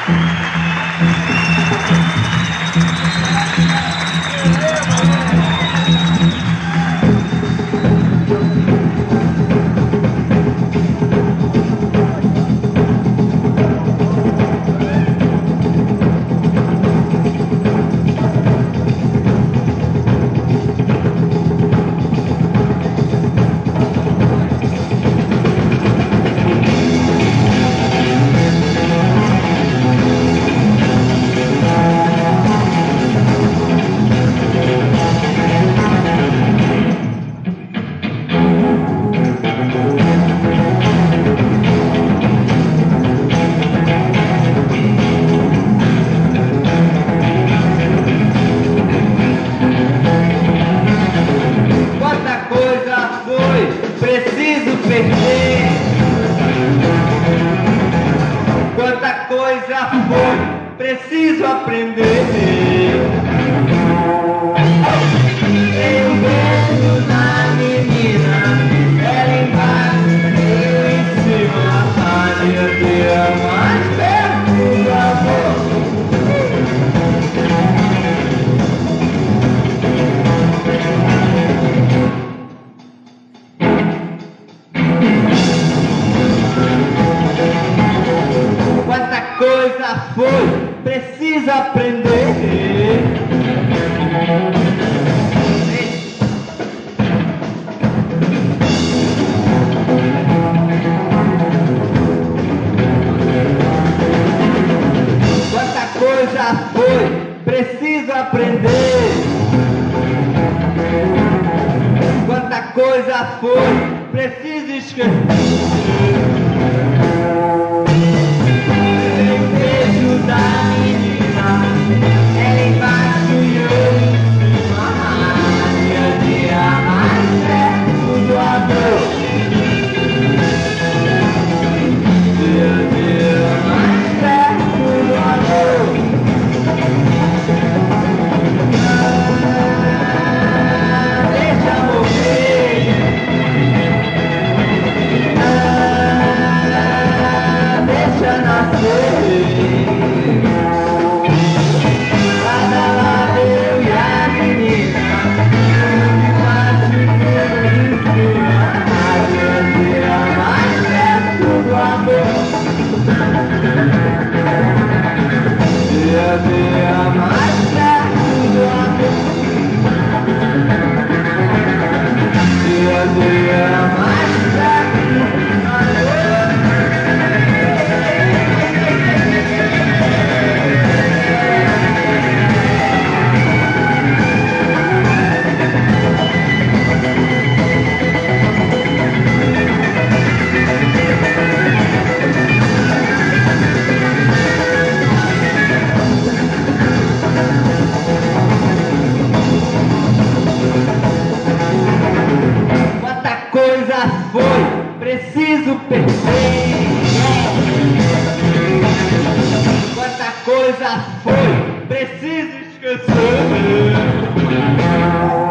Preciso perder. Quanta coisa foi, preciso aprender. Eu vejo na menina, ela embaixo, eu em cima. A minha vida mais perto do amor. Coisa foi, precisa aprender. Quanta coisa foi, preciso aprender. Quanta coisa foi, preciso esquecer. Da menina, ela embaixo e eu em cima. Dia a dia mais perto do amor. Dia a dia mais perto do amor. Deixa morrer. Deixa nascer. Coisa foi, preciso perder. Quanta coisa foi, preciso esquecer.